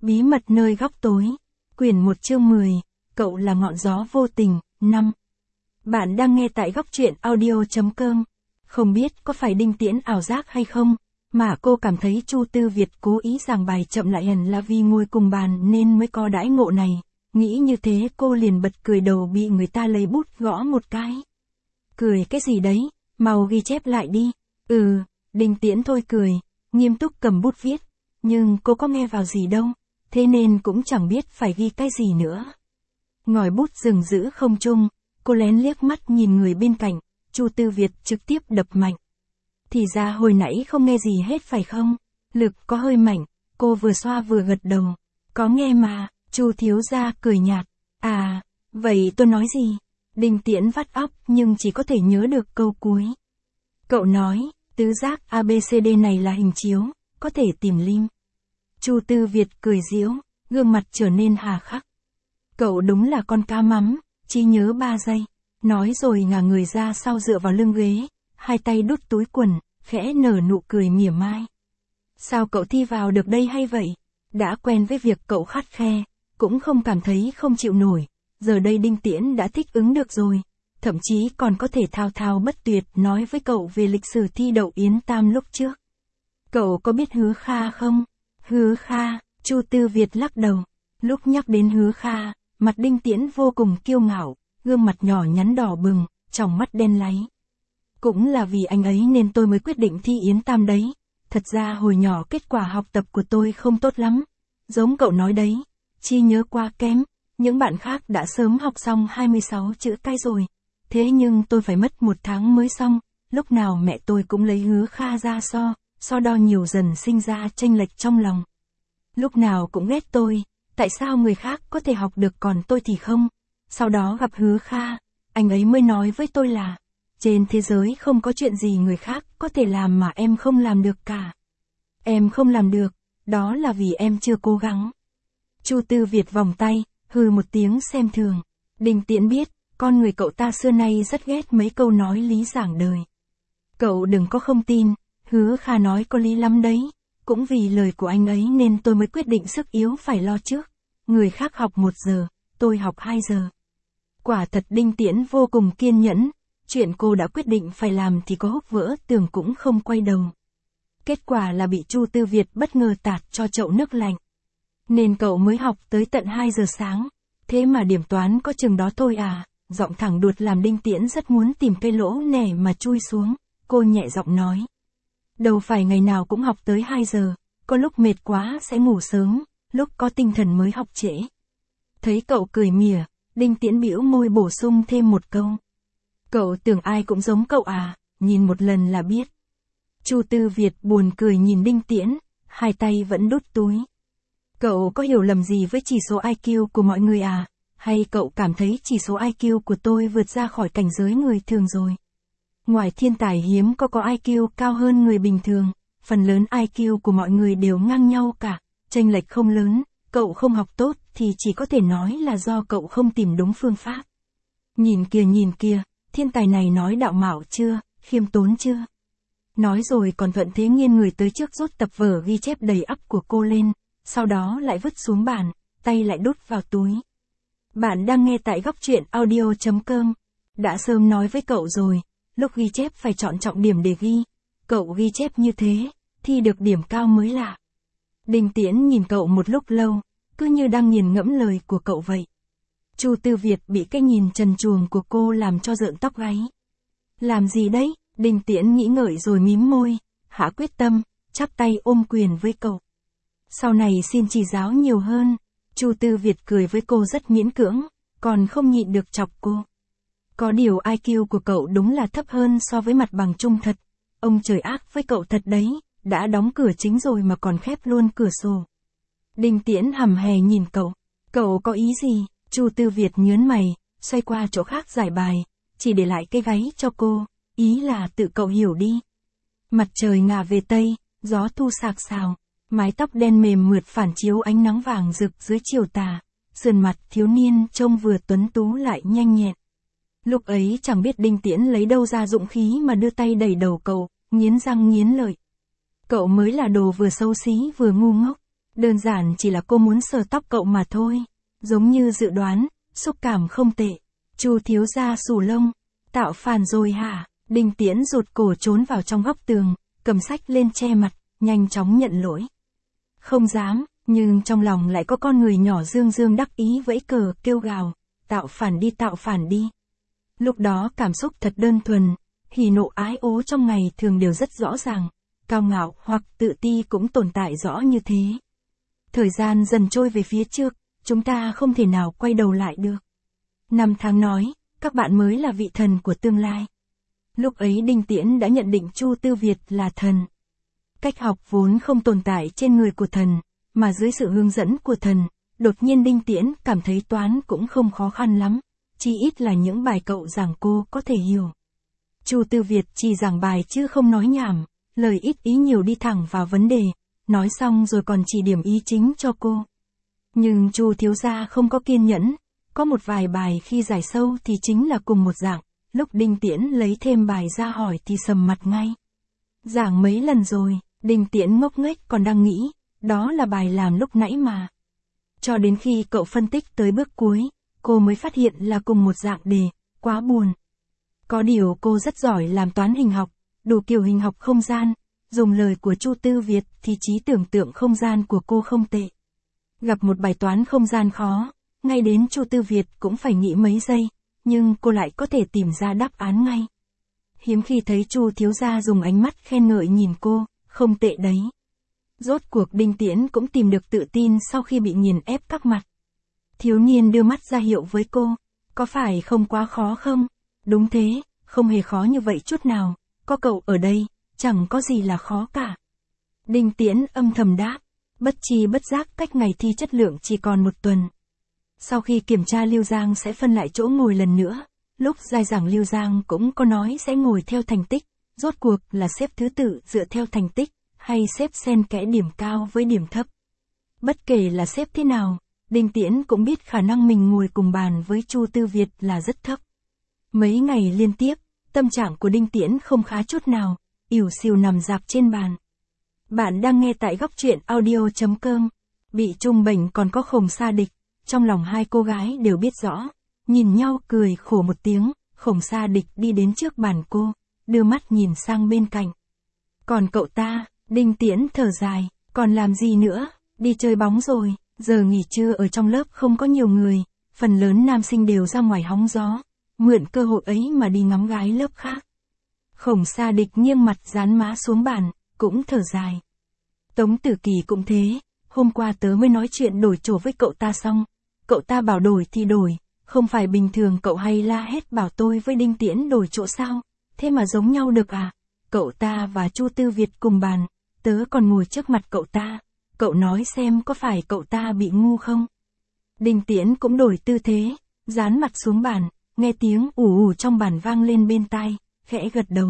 Bí mật nơi góc tối. Quyển 1 chương 10. Cậu là ngọn gió vô tình. 5. Bạn đang nghe tại góc truyện audio.com. Không biết có phải Đinh Tiễn ảo giác hay không, mà cô cảm thấy Chu Tư Việt cố ý giảng bài chậm lại hẳn là vì ngồi cùng bàn nên mới có đãi ngộ này. Nghĩ như thế cô liền bật cười đầu bị người ta lấy bút gõ một cái. Cười cái gì đấy, mau ghi chép lại đi. Đinh Tiễn thôi cười, nghiêm túc cầm bút viết. Nhưng cô có nghe vào gì đâu, thế nên cũng chẳng biết phải ghi cái gì nữa. Ngòi bút dừng giữ không trung, cô lén liếc mắt nhìn người bên cạnh, Chu Tư Việt trực tiếp đập mạnh. Thì ra hồi nãy không nghe gì hết phải không? Lực có hơi mạnh, cô vừa xoa vừa gật đầu. Có nghe mà, Chu thiếu gia cười nhạt. À, vậy tôi nói gì? Đinh Tiễn vắt óc nhưng chỉ có thể nhớ được câu cuối. Cậu nói, tứ giác ABCD này là hình chiếu, có thể tìm lim. Chu Tư Việt cười giễu, gương mặt trở nên hà khắc. Cậu đúng là con cá mắm, chỉ nhớ 3 giây. Nói rồi ngả người ra sau dựa vào lưng ghế, hai tay đút túi quần, khẽ nở nụ cười mỉa mai. Sao cậu thi vào được đây hay vậy? Đã quen với việc cậu khắt khe, cũng không cảm thấy không chịu nổi. Giờ đây Đinh Tiễn đã thích ứng được rồi, thậm chí còn có thể thao thao bất tuyệt nói với cậu về lịch sử thi đậu Yến Tam lúc trước. Cậu có biết Hứa Kha không? Hứa Kha, Chu Tư Việt lắc đầu. Lúc nhắc đến Hứa Kha, mặt Đinh Tiễn vô cùng kiêu ngạo, gương mặt nhỏ nhắn đỏ bừng, tròng mắt đen láy. Cũng là vì anh ấy nên tôi mới quyết định thi Yến Tam đấy. Thật ra hồi nhỏ kết quả học tập của tôi không tốt lắm. Giống cậu nói đấy, trí nhớ quá kém, những bạn khác đã sớm học xong 26 chữ cái rồi. Thế nhưng tôi phải mất 1 tháng mới xong, lúc nào mẹ tôi cũng lấy Hứa Kha ra so đo nhiều dần sinh ra chênh lệch trong lòng. Lúc nào cũng ghét tôi, tại sao người khác có thể học được còn tôi thì không? Sau đó gặp Hứa Kha, anh ấy mới nói với tôi là, trên thế giới không có chuyện gì người khác có thể làm mà em không làm được cả. Em không làm được, đó là vì em chưa cố gắng. Chu Tư Việt vòng tay, hừ một tiếng xem thường. Đinh Tiễn biết, con người cậu ta xưa nay rất ghét mấy câu nói lý giảng đời. Cậu đừng có không tin, Hứa Kha nói có lý lắm đấy. Cũng vì lời của anh ấy nên tôi mới quyết định sức yếu phải lo trước. Người khác học 1 giờ, tôi học 2 giờ. Quả thật Đinh Tiễn vô cùng kiên nhẫn, chuyện cô đã quyết định phải làm thì có húc vỡ tường cũng không quay đầu. Kết quả là bị Chu Tư Việt bất ngờ tạt cho chậu nước lạnh. Nên cậu mới học tới tận 2 giờ sáng, thế mà điểm toán có chừng đó thôi à, giọng thẳng đuột làm Đinh Tiễn rất muốn tìm cây lỗ nẻ mà chui xuống, cô nhẹ giọng nói. Đâu phải ngày nào cũng học tới 2 giờ, có lúc mệt quá sẽ ngủ sớm, lúc có tinh thần mới học trễ. Thấy cậu cười mỉa, Đinh Tiễn bĩu môi bổ sung thêm một câu. Cậu tưởng ai cũng giống cậu à, nhìn một lần là biết. Chu Tư Việt buồn cười nhìn Đinh Tiễn, hai tay vẫn đút túi. Cậu có hiểu lầm gì với chỉ số IQ của mọi người à, hay cậu cảm thấy chỉ số IQ của tôi vượt ra khỏi cảnh giới người thường rồi? Ngoài thiên tài hiếm có IQ cao hơn người bình thường, phần lớn IQ của mọi người đều ngang nhau cả, chênh lệch không lớn, cậu không học tốt thì chỉ có thể nói là do cậu không tìm đúng phương pháp. Nhìn kìa, thiên tài này nói đạo mạo chưa, khiêm tốn chưa? Nói rồi còn thuận thế nghiêng người tới trước rút tập vở ghi chép đầy ắp của cô lên, sau đó lại vứt xuống bàn, tay lại đút vào túi. Bạn đang nghe tại góc truyện audio.com. Đã sớm nói với cậu rồi, lúc ghi chép phải chọn trọng điểm để ghi. Cậu ghi chép như thế, thi được điểm cao mới lạ. Đinh Tiễn nhìn cậu một lúc lâu, cứ như đang nghiền ngẫm lời của cậu vậy. Chu Tư Việt bị cái nhìn trần truồng của cô làm cho rợn tóc gáy. Làm gì đấy? Đinh Tiễn nghĩ ngợi rồi mím môi, hạ quyết tâm, chắp tay ôm quyền với cậu. Sau này xin chỉ giáo nhiều hơn. Chu Tư Việt cười với cô rất miễn cưỡng, còn không nhịn được chọc cô. Có điều IQ của cậu đúng là thấp hơn so với mặt bằng chung thật. Ông trời ác với cậu thật đấy, đã đóng cửa chính rồi mà còn khép luôn cửa sổ. Đinh Tiễn hầm hè nhìn cậu. Cậu có ý gì? Chu Tư Việt nhớn mày, xoay qua chỗ khác giải bài, chỉ để lại cái gáy cho cô. Ý là tự cậu hiểu đi. Mặt trời ngả về tây, gió thu sạc sào, mái tóc đen mềm mượt phản chiếu ánh nắng vàng rực dưới chiều tà, sườn mặt thiếu niên trông vừa tuấn tú lại nhanh nhẹn. Lúc ấy chẳng biết Đinh Tiễn lấy đâu ra dũng khí mà đưa tay đẩy đầu cậu, nghiến răng nghiến lợi. Cậu mới là đồ vừa xấu xí vừa ngu ngốc. Đơn giản chỉ là cô muốn sờ tóc cậu mà thôi. Giống như dự đoán, xúc cảm không tệ. Chu thiếu gia xù lông. Tạo phản rồi hả? Đinh Tiễn rụt cổ trốn vào trong góc tường, cầm sách lên che mặt, nhanh chóng nhận lỗi. Không dám, nhưng trong lòng lại có con người nhỏ dương dương đắc ý vẫy cờ kêu gào, tạo phản đi. Lúc đó cảm xúc thật đơn thuần, hỉ nộ ái ố trong ngày thường đều rất rõ ràng, cao ngạo hoặc tự ti cũng tồn tại rõ như thế. Thời gian dần trôi về phía trước, chúng ta không thể nào quay đầu lại được. Năm tháng nói, các bạn mới là vị thần của tương lai. Lúc ấy Đinh Tiễn đã nhận định Chu Tư Việt là thần. Cách học vốn không tồn tại trên người của thần, mà dưới sự hướng dẫn của thần, đột nhiên Đinh Tiễn cảm thấy toán cũng không khó khăn lắm, chỉ ít là những bài cậu giảng cô có thể hiểu. Chu Tư Việt chỉ giảng bài chứ không nói nhảm, lời ít ý nhiều đi thẳng vào vấn đề, nói xong rồi còn chỉ điểm ý chính cho cô. Nhưng Chu thiếu gia không có kiên nhẫn, có một vài bài khi giải sâu thì chính là cùng một dạng, lúc Đinh Tiễn lấy thêm bài ra hỏi thì sầm mặt ngay. Giảng mấy lần rồi, Đinh Tiễn ngốc nghếch còn đang nghĩ, đó là bài làm lúc nãy mà. Cho đến khi cậu phân tích tới bước cuối, cô mới phát hiện là cùng một dạng đề, quá buồn. Có điều cô rất giỏi làm toán hình học, đủ kiểu hình học không gian, dùng lời của Chu Tư Việt thì trí tưởng tượng không gian của cô không tệ. Gặp một bài toán không gian khó, ngay đến Chu Tư Việt cũng phải nghĩ mấy giây, nhưng cô lại có thể tìm ra đáp án ngay. Hiếm khi thấy Chu thiếu gia dùng ánh mắt khen ngợi nhìn cô, không tệ đấy. Rốt cuộc Đinh Tiễn cũng tìm được tự tin sau khi bị nghiền ép các mặt. Thiếu niên đưa mắt ra hiệu với cô, có phải không quá khó không? Đúng thế, không hề khó như vậy chút nào, có cậu ở đây, chẳng có gì là khó cả. Đinh Tiễn âm thầm đáp, bất tri bất giác cách ngày thi chất lượng chỉ còn một tuần. Sau khi kiểm tra Lưu Giang sẽ phân lại chỗ ngồi lần nữa, lúc giai giảng Lưu Giang cũng có nói sẽ ngồi theo thành tích, rốt cuộc là xếp thứ tự dựa theo thành tích, hay xếp xen kẽ điểm cao với điểm thấp. Bất kể là xếp thế nào, Đinh Tiễn cũng biết khả năng mình ngồi cùng bàn với Chu Tư Việt là rất thấp. Mấy ngày liên tiếp, tâm trạng của Đinh Tiễn không khá chút nào, ỉu xìu nằm rạp trên bàn. Bạn đang nghe tại góc truyện audio.com. Bị trung bệnh còn có Khổng Sa Địch, trong lòng hai cô gái đều biết rõ. Nhìn nhau cười khổ một tiếng, Khổng Sa Địch đi đến trước bàn cô, đưa mắt nhìn sang bên cạnh. Còn cậu ta, Đinh Tiễn thở dài, còn làm gì nữa, đi chơi bóng rồi, giờ nghỉ trưa ở trong lớp không có nhiều người, phần lớn nam sinh đều ra ngoài hóng gió, mượn cơ hội ấy mà đi ngắm gái lớp khác. Khổng Sa Địch nghiêng mặt dán má xuống bàn, cũng thở dài. Tống Tử Kỳ cũng thế, hôm qua tớ mới nói chuyện đổi chỗ với cậu ta xong, cậu ta bảo đổi thì đổi, không phải bình thường cậu hay la hét bảo tôi với Đinh Tiễn đổi chỗ sao, thế mà giống nhau được à? Cậu ta và Chu Tư Việt cùng bàn, tớ còn ngồi trước mặt cậu ta, cậu nói xem có phải cậu ta bị ngu không? Đinh Tiễn cũng đổi tư thế, dán mặt xuống bàn, nghe tiếng ù ù trong bàn vang lên bên tai, khẽ gật đầu.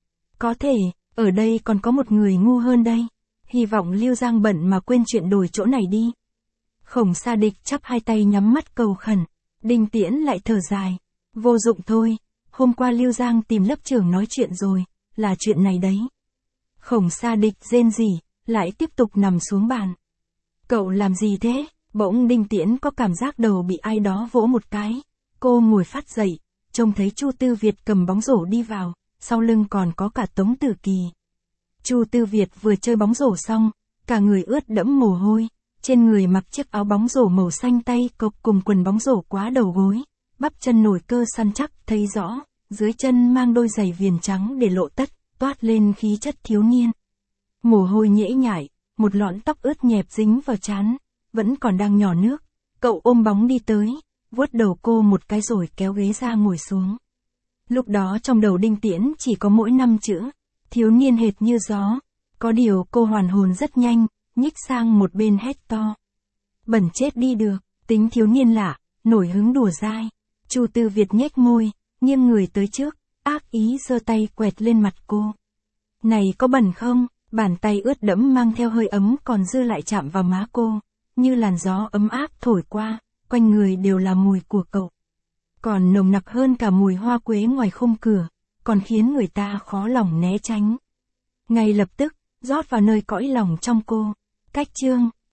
Có thể, ở đây còn có một người ngu hơn đây, hy vọng Lưu Giang bận mà quên chuyện đổi chỗ này đi. Khổng Sa Địch chắp hai tay nhắm mắt cầu khẩn, Đinh Tiễn lại thở dài, vô dụng thôi, hôm qua Lưu Giang tìm lớp trưởng nói chuyện rồi, là chuyện này đấy. Khổng Sa Địch rên rỉ, lại tiếp tục nằm xuống bàn. Cậu làm gì thế? Bỗng Đinh Tiễn có cảm giác đầu bị ai đó vỗ một cái. Cô ngồi phát dậy, trông thấy Chu Tư Việt cầm bóng rổ đi vào, sau lưng còn có cả Tống Tử Kỳ. Chu Tư Việt vừa chơi bóng rổ xong, cả người ướt đẫm mồ hôi, trên người mặc chiếc áo bóng rổ màu xanh tay cộc cùng quần bóng rổ quá đầu gối, bắp chân nổi cơ săn chắc thấy rõ, dưới chân mang đôi giày viền trắng để lộ tất, toát lên khí chất thiếu niên. Mồ hôi nhễ nhại, một lọn tóc ướt nhẹp dính vào trán, vẫn còn đang nhỏ nước, cậu ôm bóng đi tới, vuốt đầu cô một cái rồi kéo ghế ra ngồi xuống. Lúc đó trong đầu Đinh Tiễn chỉ có mỗi 5 chữ, thiếu niên hệt như gió, có điều cô hoàn hồn rất nhanh, nhích sang một bên hét to. Bẩn chết đi được, tính thiếu niên lạ, nổi hứng đùa dai. Chu Tư Việt nhếch môi, nghiêng người tới trước, ác ý giơ tay quẹt lên mặt cô. Này có bẩn không? Bàn tay ướt đẫm mang theo hơi ấm còn dư lại chạm vào má cô, như làn gió ấm áp thổi qua, quanh người đều là mùi của cậu. Còn nồng nặc hơn cả mùi hoa quế ngoài khung cửa, còn khiến người ta khó lòng né tránh. Ngay lập tức, rót vào nơi cõi lòng trong cô. Cách chương